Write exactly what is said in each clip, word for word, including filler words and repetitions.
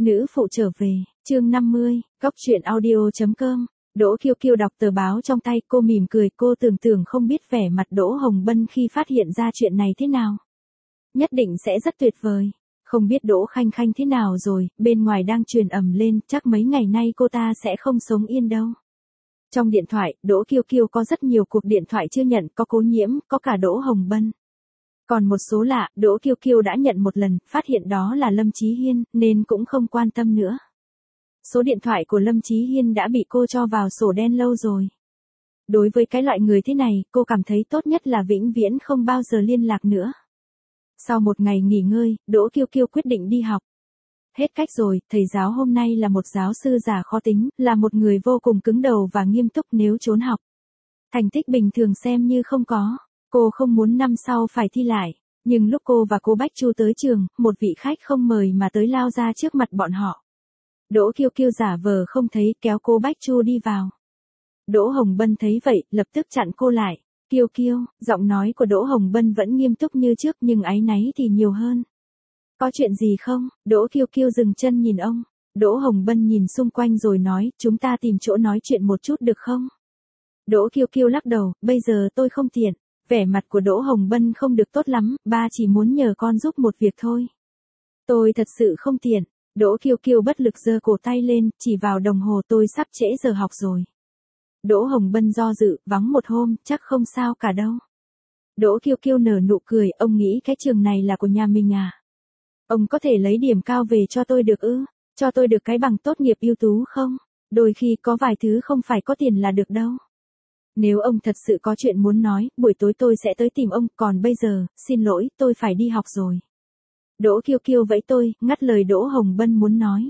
Nữ phụ trở về, chương năm mươi, góc truyện audio chấm com. Đỗ Kiêu Kiêu đọc tờ báo trong tay, cô mỉm cười, cô tưởng tưởng không biết vẻ mặt Đỗ Hồng Bân khi phát hiện ra chuyện này thế nào. Nhất định sẽ rất tuyệt vời. Không biết Đỗ Khanh Khanh thế nào rồi, bên ngoài đang truyền ầm lên, chắc mấy ngày nay cô ta sẽ không sống yên đâu. Trong điện thoại, Đỗ Kiêu Kiêu có rất nhiều cuộc điện thoại chưa nhận, có Cố Nhiễm, có cả Đỗ Hồng Bân. Còn một số lạ, Đỗ Kiêu Kiêu đã nhận một lần, phát hiện đó là Lâm Chí Hiên, nên cũng không quan tâm nữa. Số điện thoại của Lâm Chí Hiên đã bị cô cho vào sổ đen lâu rồi. Đối với cái loại người thế này, cô cảm thấy tốt nhất là vĩnh viễn không bao giờ liên lạc nữa. Sau một ngày nghỉ ngơi, Đỗ Kiêu Kiêu quyết định đi học. Hết cách rồi, thầy giáo hôm nay là một giáo sư già khó tính, là một người vô cùng cứng đầu và nghiêm túc nếu trốn học. Thành tích bình thường xem như không có. Cô không muốn năm sau phải thi lại, nhưng lúc cô và cô Bách Chu tới trường, một vị khách không mời mà tới lao ra trước mặt bọn họ. Đỗ Kiêu Kiêu giả vờ không thấy, kéo cô Bách Chu đi vào. Đỗ Hồng Bân thấy vậy, lập tức chặn cô lại. Kiêu Kiêu, giọng nói của Đỗ Hồng Bân vẫn nghiêm túc như trước nhưng áy náy thì nhiều hơn. Có chuyện gì không? Đỗ Kiêu Kiêu dừng chân nhìn ông. Đỗ Hồng Bân nhìn xung quanh rồi nói, chúng ta tìm chỗ nói chuyện một chút được không? Đỗ Kiêu Kiêu lắc đầu, bây giờ tôi không tiện. Vẻ mặt của Đỗ Hồng Bân không được tốt lắm, ba chỉ muốn nhờ con giúp một việc thôi. Tôi thật sự không tiện. Đỗ Kiêu Kiêu bất lực giơ cổ tay lên, chỉ vào đồng hồ, tôi sắp trễ giờ học rồi. Đỗ Hồng Bân do dự, vắng một hôm, chắc không sao cả đâu. Đỗ Kiêu Kiêu nở nụ cười, ông nghĩ cái trường này là của nhà mình à? Ông có thể lấy điểm cao về cho tôi được ư? Cho tôi được cái bằng tốt nghiệp ưu tú không? Đôi khi có vài thứ không phải có tiền là được đâu. Nếu ông thật sự có chuyện muốn nói, buổi tối tôi sẽ tới tìm ông, còn bây giờ, xin lỗi, tôi phải đi học rồi. Đỗ Kiêu Kiêu vẫy tôi, ngắt lời Đỗ Hồng Bân muốn nói.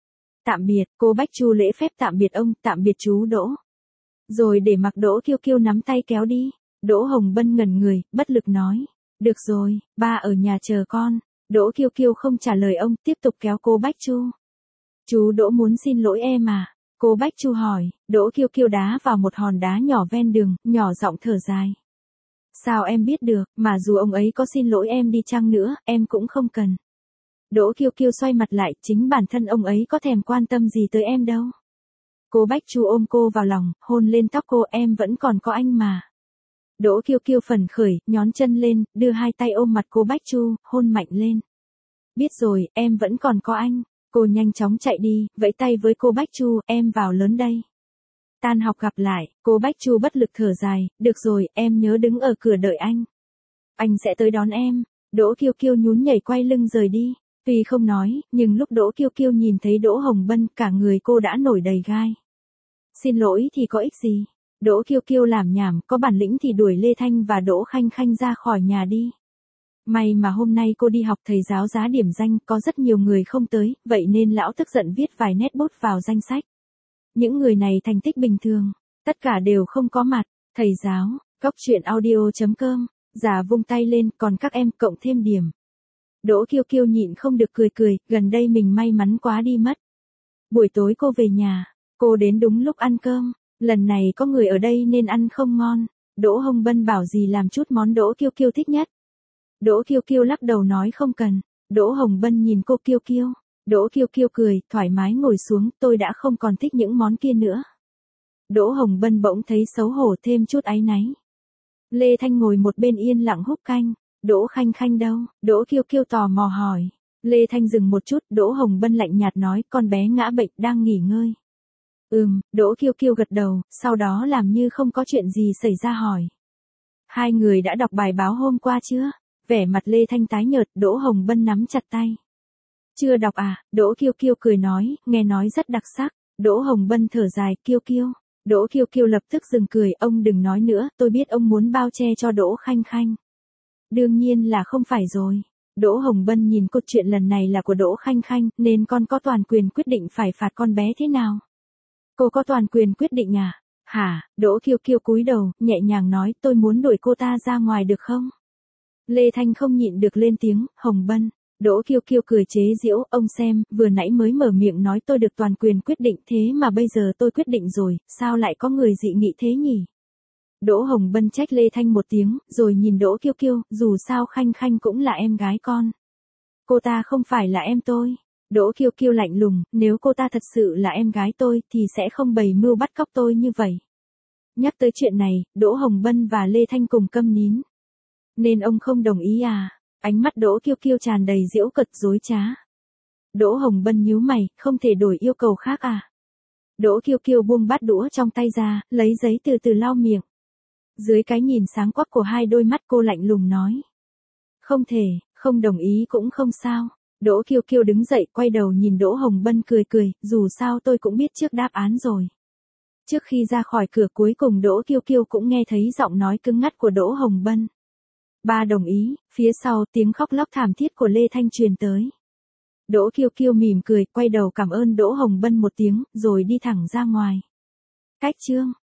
Tạm biệt, cô Bách Chu lễ phép tạm biệt ông, tạm biệt chú Đỗ. Rồi để mặc Đỗ Kiêu Kiêu nắm tay kéo đi. Đỗ Hồng Bân ngẩn người, bất lực nói. Được rồi, ba ở nhà chờ con. Đỗ Kiêu Kiêu không trả lời ông, tiếp tục kéo cô Bách Chu. Chú Đỗ muốn xin lỗi em à? Cô Bách Chu hỏi. Đỗ Kiêu Kiêu đá vào một hòn đá nhỏ ven đường, nhỏ giọng thở dài. Sao em biết được, mà dù ông ấy có xin lỗi em đi chăng nữa, em cũng không cần. Đỗ Kiêu Kiêu xoay mặt lại, chính bản thân ông ấy có thèm quan tâm gì tới em đâu. Cô Bách Chu ôm cô vào lòng, hôn lên tóc cô, em vẫn còn có anh mà. Đỗ Kiêu Kiêu phấn khởi, nhón chân lên, đưa hai tay ôm mặt cô Bách Chu, hôn mạnh lên. Biết rồi, em vẫn còn có anh. Cô nhanh chóng chạy đi, vẫy tay với cô Bách Chu, em vào lớn đây. Tan học gặp lại, cô Bách Chu bất lực thở dài, được rồi, em nhớ đứng ở cửa đợi anh. Anh sẽ tới đón em. Đỗ Kiêu Kiêu nhún nhảy quay lưng rời đi. Tuy không nói, nhưng lúc Đỗ Kiêu Kiêu nhìn thấy Đỗ Hồng Bân, cả người cô đã nổi đầy gai. Xin lỗi thì có ích gì? Đỗ Kiêu Kiêu làm nhảm, có bản lĩnh thì đuổi Lê Thanh và Đỗ Khanh Khanh ra khỏi nhà đi. May mà hôm nay cô đi học thầy giáo giá điểm danh, có rất nhiều người không tới, vậy nên lão tức giận viết vài nét bút vào danh sách. Những người này thành tích bình thường, tất cả đều không có mặt. Thầy giáo, góc truyện audio chấm com, già vung tay lên, còn các em cộng thêm điểm. Đỗ Kiêu Kiêu nhịn không được cười cười, gần đây mình may mắn quá đi mất. Buổi tối cô về nhà, cô đến đúng lúc ăn cơm, lần này có người ở đây nên ăn không ngon. Đỗ Hồng Bân bảo gì làm chút món Đỗ Kiêu Kiêu thích nhất. Đỗ Kiêu Kiêu lắc đầu nói không cần. Đỗ Hồng Bân nhìn cô Kiêu Kiêu. Đỗ Kiêu Kiêu cười, thoải mái ngồi xuống, tôi đã không còn thích những món kia nữa. Đỗ Hồng Bân bỗng thấy xấu hổ, thêm chút áy náy. Lê Thanh ngồi một bên yên lặng húp canh. Đỗ Khanh Khanh đâu? Đỗ Kiêu Kiêu tò mò hỏi. Lê Thanh dừng một chút, Đỗ Hồng Bân lạnh nhạt nói, con bé ngã bệnh, đang nghỉ ngơi. Ừm, Đỗ Kiêu Kiêu gật đầu, sau đó làm như không có chuyện gì xảy ra hỏi. Hai người đã đọc bài báo hôm qua chưa? Vẻ mặt Lê Thanh tái nhợt, Đỗ Hồng Bân nắm chặt tay. Chưa đọc à? Đỗ Kiêu Kiêu cười nói, nghe nói rất đặc sắc. Đỗ Hồng Bân thở dài, Kiêu Kiêu. Đỗ Kiêu Kiêu lập tức dừng cười, ông đừng nói nữa, tôi biết ông muốn bao che cho Đỗ Khanh Khanh. Đương nhiên là không phải rồi. Đỗ Hồng Bân nhìn câu chuyện lần này là của Đỗ Khanh Khanh, nên con có toàn quyền quyết định phải phạt con bé thế nào. Cô có toàn quyền quyết định à? Hả? Đỗ Kiêu Kiêu cúi đầu, nhẹ nhàng nói, tôi muốn đuổi cô ta ra ngoài được không? Lê Thanh không nhịn được lên tiếng, Hồng Bân. Đỗ Kiêu Kiêu cười chế giễu, ông xem, vừa nãy mới mở miệng nói tôi được toàn quyền quyết định, thế mà bây giờ tôi quyết định rồi, sao lại có người dị nghị thế nhỉ? Đỗ Hồng Bân trách Lê Thanh một tiếng, rồi nhìn Đỗ Kiêu Kiêu, dù sao Khanh Khanh cũng là em gái con. Cô ta không phải là em tôi. Đỗ Kiêu Kiêu lạnh lùng, nếu cô ta thật sự là em gái tôi thì sẽ không bày mưu bắt cóc tôi như vậy. Nhắc tới chuyện này, Đỗ Hồng Bân và Lê Thanh cùng câm nín. Nên ông không đồng ý à? Ánh mắt Đỗ Kiêu Kiêu tràn đầy giễu cợt dối trá. Đỗ Hồng Bân nhíu mày, không thể đổi yêu cầu khác à? Đỗ Kiêu Kiêu buông bát đũa trong tay ra, lấy giấy từ từ lau miệng. Dưới cái nhìn sáng quắc của hai đôi mắt cô lạnh lùng nói. Không thể, không đồng ý cũng không sao. Đỗ Kiêu Kiêu đứng dậy quay đầu nhìn Đỗ Hồng Bân cười cười, dù sao tôi cũng biết trước đáp án rồi. Trước khi ra khỏi cửa cuối cùng Đỗ Kiêu Kiêu cũng nghe thấy giọng nói cứng ngắt của Đỗ Hồng Bân. Ba đồng ý, phía sau tiếng khóc lóc thảm thiết của Lê Thanh truyền tới. Đỗ Kiêu Kiêu mỉm cười, quay đầu cảm ơn Đỗ Hồng Bân một tiếng, rồi đi thẳng ra ngoài. Cách chương